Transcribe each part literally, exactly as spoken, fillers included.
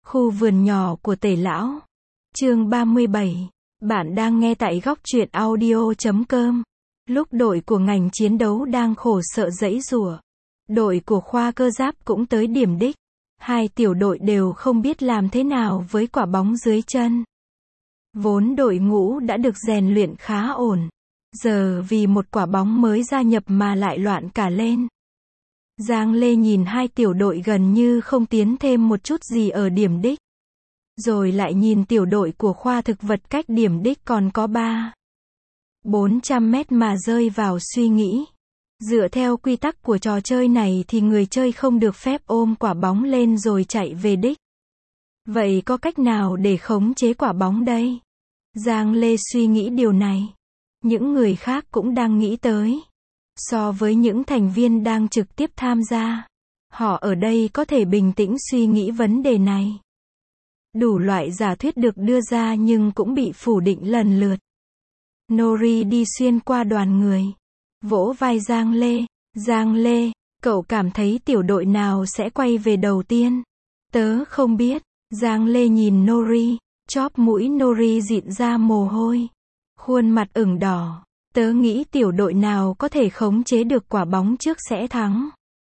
Khu vườn nhỏ của Tể Lão. Chương ba mươi bảy. Bạn đang nghe tại góc truyện audio chấm com. Lúc đội của ngành chiến đấu đang khổ sở giãy giụa, đội của khoa cơ giáp cũng tới điểm đích. Hai tiểu đội đều không biết làm thế nào với quả bóng dưới chân. Vốn đội ngũ đã được rèn luyện khá ổn, giờ vì một quả bóng mới gia nhập mà lại loạn cả lên. Giang Lê nhìn hai tiểu đội gần như không tiến thêm một chút gì ở điểm đích. Rồi lại nhìn tiểu đội của khoa thực vật cách điểm đích còn có ba bốn trăm mét mà rơi vào suy nghĩ. Dựa theo quy tắc của trò chơi này thì người chơi không được phép ôm quả bóng lên rồi chạy về đích. Vậy có cách nào để khống chế quả bóng đây? Giang Lê suy nghĩ điều này. Những người khác cũng đang nghĩ tới. So với những thành viên đang trực tiếp tham gia, họ ở đây có thể bình tĩnh suy nghĩ vấn đề này. Đủ loại giả thuyết được đưa ra nhưng cũng bị phủ định lần lượt. Nori đi xuyên qua đoàn người, vỗ vai Giang Lê. Giang Lê, cậu cảm thấy tiểu đội nào sẽ quay về đầu tiên? Tớ không biết. Giang Lê nhìn Nori, chóp mũi Nori dịn ra mồ hôi. Khuôn mặt ửng đỏ. Tớ nghĩ tiểu đội nào có thể khống chế được quả bóng trước sẽ thắng.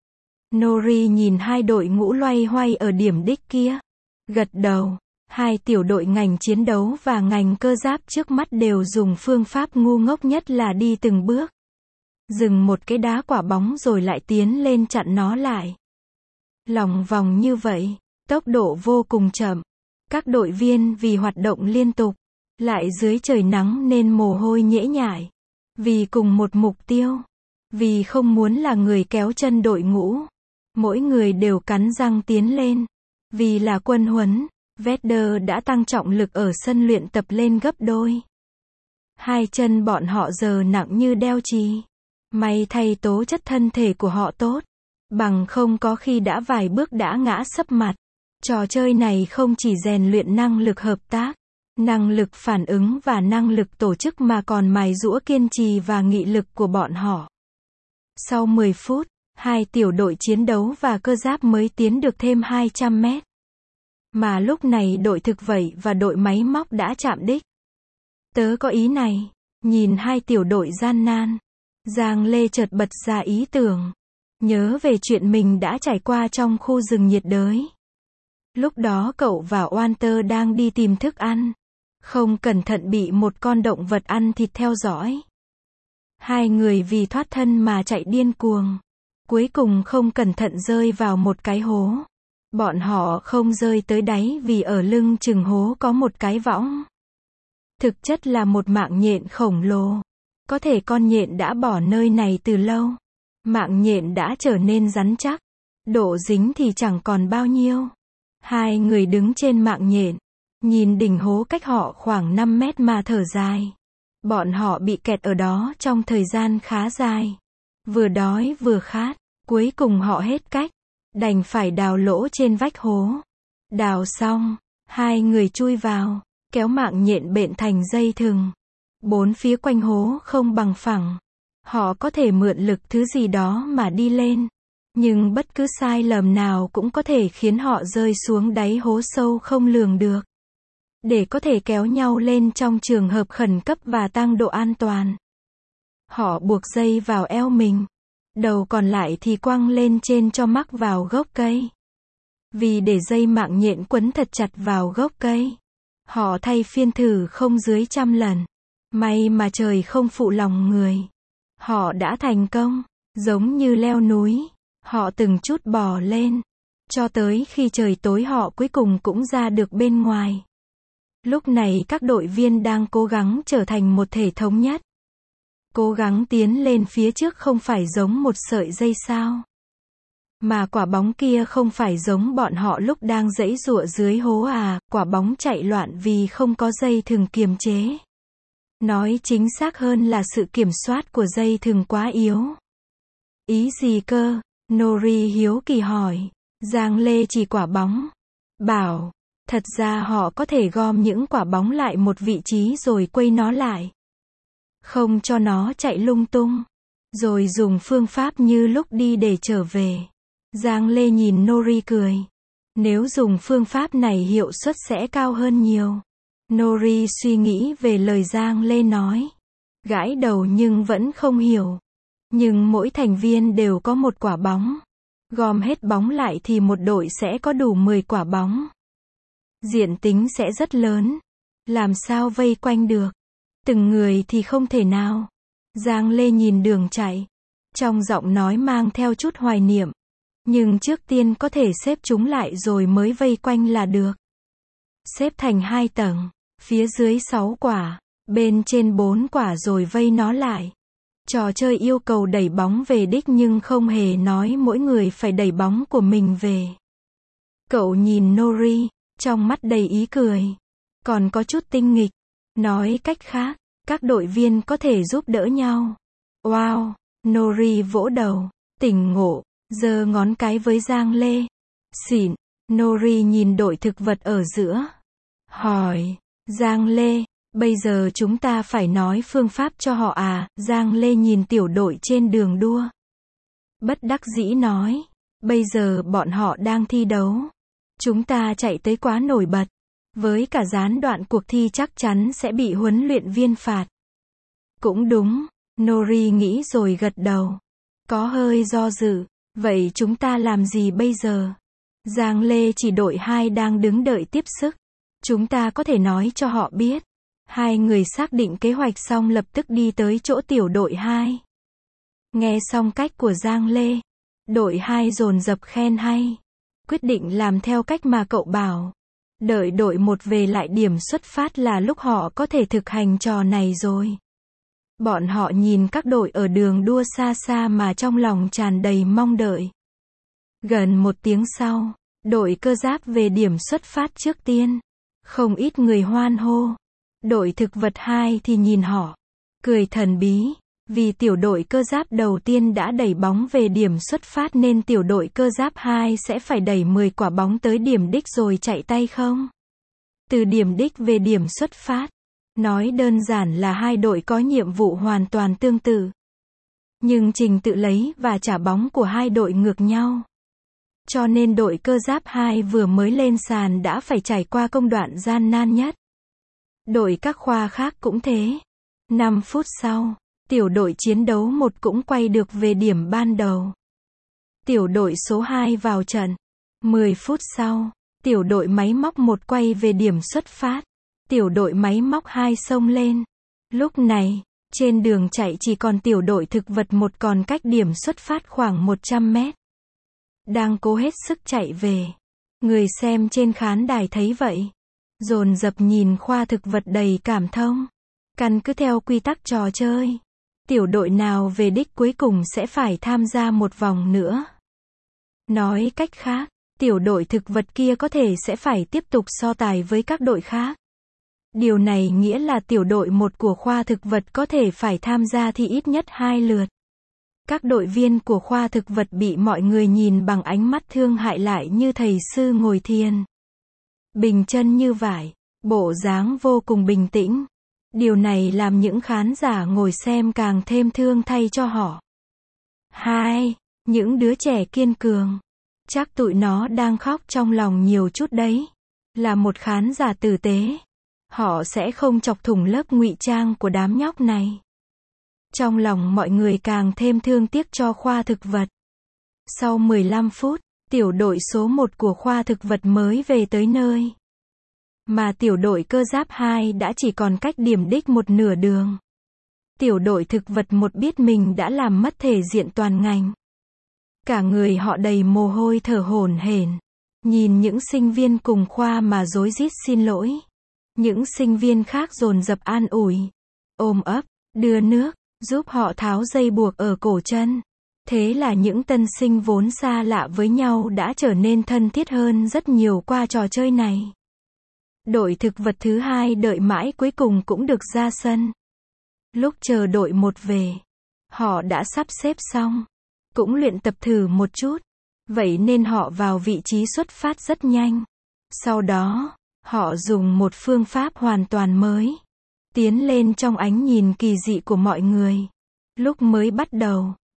Nori nhìn hai đội ngũ loay hoay ở điểm đích kia. Gật đầu. Hai tiểu đội ngành chiến đấu và ngành cơ giáp trước mắt đều dùng phương pháp ngu ngốc nhất là đi từng bước. Dừng một cái đá quả bóng rồi lại tiến lên chặn nó lại. Lòng vòng như vậy, tốc độ vô cùng chậm. Các đội viên vì hoạt động liên tục, lại dưới trời nắng nên mồ hôi nhễ nhại. Vì cùng một mục tiêu, vì không muốn là người kéo chân đội ngũ, mỗi người đều cắn răng tiến lên. Vì là quân huấn, Vader đã tăng trọng lực ở sân luyện tập lên gấp đôi. Hai chân bọn họ giờ nặng như đeo chì. May thay tố chất thân thể của họ tốt, bằng không có khi đã vài bước đã ngã sấp mặt. Trò chơi này không chỉ rèn luyện năng lực hợp tác, năng lực phản ứng và năng lực tổ chức mà còn mài giũa kiên trì và nghị lực của bọn họ. Sau mười phút, hai tiểu đội chiến đấu và cơ giáp mới tiến được thêm hai trăm mét. Mà lúc này đội thực vẩy và đội máy móc đã chạm đích. Tớ có ý này. Nhìn hai tiểu đội gian nan, Giang Lê chợt bật ra ý tưởng. Nhớ về chuyện mình đã trải qua trong khu rừng nhiệt đới. Lúc đó cậu và Walter đang đi tìm thức ăn. Không cẩn thận bị một con động vật ăn thịt theo dõi. Hai người vì thoát thân mà chạy điên cuồng. Cuối cùng không cẩn thận rơi vào một cái hố. Bọn họ không rơi tới đáy vì ở lưng chừng hố có một cái võng. Thực chất là một mạng nhện khổng lồ. Có thể con nhện đã bỏ nơi này từ lâu. Mạng nhện đã trở nên rắn chắc. Độ dính thì chẳng còn bao nhiêu. Hai người đứng trên mạng nhện. Nhìn đỉnh hố cách họ khoảng năm mét mà thở dài. Bọn họ bị kẹt ở đó trong thời gian khá dài. Vừa đói vừa khát. Cuối cùng họ hết cách. Đành phải đào lỗ trên vách hố. Đào xong, hai người chui vào, kéo mạng nhện bện thành dây thừng. Bốn phía quanh hố không bằng phẳng. Họ có thể mượn lực thứ gì đó mà đi lên. Nhưng bất cứ sai lầm nào cũng có thể khiến họ rơi xuống đáy hố sâu không lường được. Để có thể kéo nhau lên trong trường hợp khẩn cấp và tăng độ an toàn, họ buộc dây vào eo mình. Đầu còn lại thì quăng lên trên cho mắc vào gốc cây. Vì để dây mạng nhện quấn thật chặt vào gốc cây, họ thay phiên thử không dưới trăm lần. May mà trời không phụ lòng người. Họ đã thành công. Giống như leo núi, họ từng chút bò lên. Cho tới khi trời tối họ cuối cùng cũng ra được bên ngoài. Lúc này các đội viên đang cố gắng trở thành một thể thống nhất. Cố gắng tiến lên phía trước không phải giống một sợi dây sao. Mà quả bóng kia không phải giống bọn họ lúc đang giãy giụa dưới hố à, quả bóng chạy loạn vì không có dây thừng kiềm chế. Nói chính xác hơn là sự kiểm soát của dây thừng quá yếu. Ý gì cơ? Nori hiếu kỳ hỏi. Giang Lê chỉ quả bóng. Bảo, thật ra họ có thể gom những quả bóng lại một vị trí rồi quây nó lại. Không cho nó chạy lung tung. Rồi dùng phương pháp như lúc đi để trở về. Giang Lê nhìn Nori cười. Nếu dùng phương pháp này hiệu suất sẽ cao hơn nhiều. Nori suy nghĩ về lời Giang Lê nói. Gãi đầu nhưng vẫn không hiểu. Nhưng mỗi thành viên đều có một quả bóng. Gom hết bóng lại thì một đội sẽ có đủ mười quả bóng. Diện tính sẽ rất lớn. Làm sao vây quanh được? Từng người thì không thể nào. Giang Lê nhìn đường chạy. Trong giọng nói mang theo chút hoài niệm. Nhưng trước tiên có thể xếp chúng lại rồi mới vây quanh là được. Xếp thành hai tầng. Phía dưới sáu quả. Bên trên bốn quả rồi vây nó lại. Trò chơi yêu cầu đẩy bóng về đích nhưng không hề nói mỗi người phải đẩy bóng của mình về. Cậu nhìn Nori, trong mắt đầy ý cười. Còn có chút tinh nghịch. Nói cách khác, các đội viên có thể giúp đỡ nhau. Wow, Nori vỗ đầu, tỉnh ngộ, giơ ngón cái với Giang Lê. Xịn, Nori nhìn đội thực vật ở giữa. Hỏi, Giang Lê, bây giờ chúng ta phải nói phương pháp cho họ à? Giang Lê nhìn tiểu đội trên đường đua. Bất đắc dĩ nói, bây giờ bọn họ đang thi đấu. Chúng ta chạy tới quá nổi bật. Với cả gián đoạn cuộc thi chắc chắn sẽ bị huấn luyện viên phạt. Cũng đúng, Nori nghĩ rồi gật đầu. Có hơi do dự, vậy chúng ta làm gì bây giờ? Giang Lê chỉ đội hai đang đứng đợi tiếp sức. Chúng ta có thể nói cho họ biết. Hai người xác định kế hoạch xong lập tức đi tới chỗ tiểu đội hai. Nghe xong cách của Giang Lê, đội hai dồn dập khen hay. Quyết định làm theo cách mà cậu bảo. Đợi đội một về lại điểm xuất phát là lúc họ có thể thực hành trò này rồi. Bọn họ nhìn các đội ở đường đua xa xa mà trong lòng tràn đầy mong đợi. Gần một tiếng sau, đội cơ giáp về điểm xuất phát trước tiên. Không ít người hoan hô. Đội thực vật hai thì nhìn họ, cười thần bí. Vì tiểu đội cơ giáp đầu tiên đã đẩy bóng về điểm xuất phát nên tiểu đội cơ giáp hai sẽ phải đẩy mười quả bóng tới điểm đích rồi chạy tay không? Từ điểm đích về điểm xuất phát. Nói đơn giản là hai đội có nhiệm vụ hoàn toàn tương tự. Nhưng trình tự lấy và trả bóng của hai đội ngược nhau. Cho nên đội cơ giáp hai vừa mới lên sàn đã phải trải qua công đoạn gian nan nhất. Đội các khoa khác cũng thế. năm phút sau, tiểu đội chiến đấu một cũng quay được về điểm ban đầu. Tiểu đội số hai vào trận. mười phút sau, tiểu đội máy móc một quay về điểm xuất phát. Tiểu đội máy móc hai xông lên. Lúc này, trên đường chạy chỉ còn tiểu đội thực vật một còn cách điểm xuất phát khoảng một trăm mét. Đang cố hết sức chạy về. Người xem trên khán đài thấy vậy. Dồn dập nhìn khoa thực vật đầy cảm thông. Căn cứ theo quy tắc trò chơi. Tiểu đội nào về đích cuối cùng sẽ phải tham gia một vòng nữa. Nói cách khác, tiểu đội thực vật kia có thể sẽ phải tiếp tục so tài với các đội khác. Điều này nghĩa là tiểu đội một của khoa thực vật có thể phải tham gia thi ít nhất hai lượt. Các đội viên của khoa thực vật bị mọi người nhìn bằng ánh mắt thương hại lại như thầy sư ngồi thiền. Bình chân như vải, bộ dáng vô cùng bình tĩnh. Điều này làm những khán giả ngồi xem càng thêm thương thay cho họ. Hai, những đứa trẻ kiên cường. Chắc tụi nó đang khóc trong lòng nhiều chút đấy. Là một khán giả tử tế. Họ sẽ không chọc thủng lớp ngụy trang của đám nhóc này. Trong lòng mọi người càng thêm thương tiếc cho khoa thực vật. Sau mười lăm phút, tiểu đội số một của khoa thực vật mới về tới nơi. Mà tiểu đội cơ giáp hai đã chỉ còn cách điểm đích một nửa đường. Tiểu đội thực vật một biết mình đã làm mất thể diện toàn ngành. Cả người họ đầy mồ hôi thở hổn hển. Nhìn những sinh viên cùng khoa mà rối rít xin lỗi. Những sinh viên khác dồn dập an ủi, ôm ấp, đưa nước, giúp họ tháo dây buộc ở cổ chân. Thế là những tân sinh vốn xa lạ với nhau đã trở nên thân thiết hơn rất nhiều qua trò chơi này. Đội thực vật thứ hai đợi mãi cuối cùng cũng được ra sân. Lúc chờ đội một về, họ đã sắp xếp xong, cũng luyện tập thử một chút. Vậy nên họ vào vị trí xuất phát rất nhanh. Sau đó, họ dùng một phương pháp hoàn toàn mới. Tiến lên trong ánh nhìn kỳ dị của mọi người. Lúc mới bắt đầu,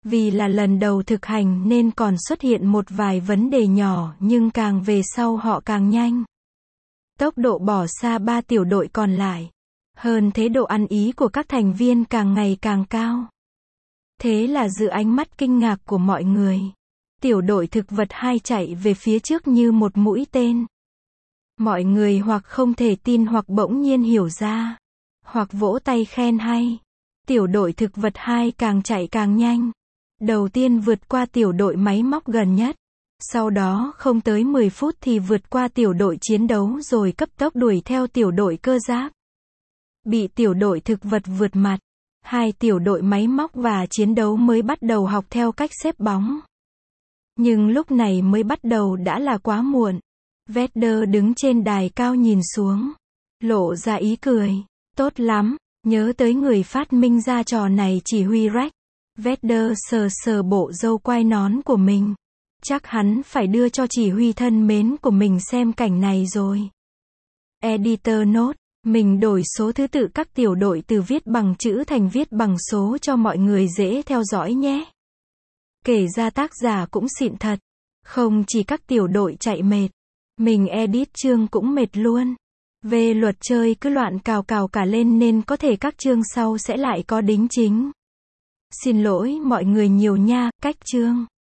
Vì là lần đầu thực hành nên còn xuất hiện một vài vấn đề nhỏ nhưng càng về sau họ càng nhanh. Tốc độ bỏ xa ba tiểu đội còn lại. Hơn thế độ ăn ý của các thành viên càng ngày càng cao. Thế là giữa ánh mắt kinh ngạc của mọi người, tiểu đội thực vật hai chạy về phía trước như một mũi tên. Mọi người hoặc không thể tin hoặc bỗng nhiên hiểu ra, hoặc vỗ tay khen hay. Tiểu đội thực vật hai càng chạy càng nhanh. Đầu tiên vượt qua tiểu đội máy móc gần nhất. Sau đó không tới mười phút thì vượt qua tiểu đội chiến đấu rồi cấp tốc đuổi theo tiểu đội cơ giáp. Bị tiểu đội thực vật vượt mặt, hai tiểu đội máy móc và chiến đấu mới bắt đầu học theo cách xếp bóng. Nhưng lúc này mới bắt đầu đã là quá muộn. Vader đứng trên đài cao nhìn xuống, lộ ra ý cười. Tốt lắm, nhớ tới người phát minh ra trò này chỉ huy Rex. Vader sờ sờ bộ râu quai nón của mình. Chắc hắn phải đưa cho chỉ huy thân mến của mình xem cảnh này rồi. Editor note, mình đổi số thứ tự các tiểu đội từ viết bằng chữ thành viết bằng số cho mọi người dễ theo dõi nhé. Kể ra tác giả cũng xịn thật. Không chỉ các tiểu đội chạy mệt, mình edit chương cũng mệt luôn. Về luật chơi cứ loạn cào cào cả lên nên có thể các chương sau sẽ lại có đính chính. Xin lỗi mọi người nhiều nha, cách chương.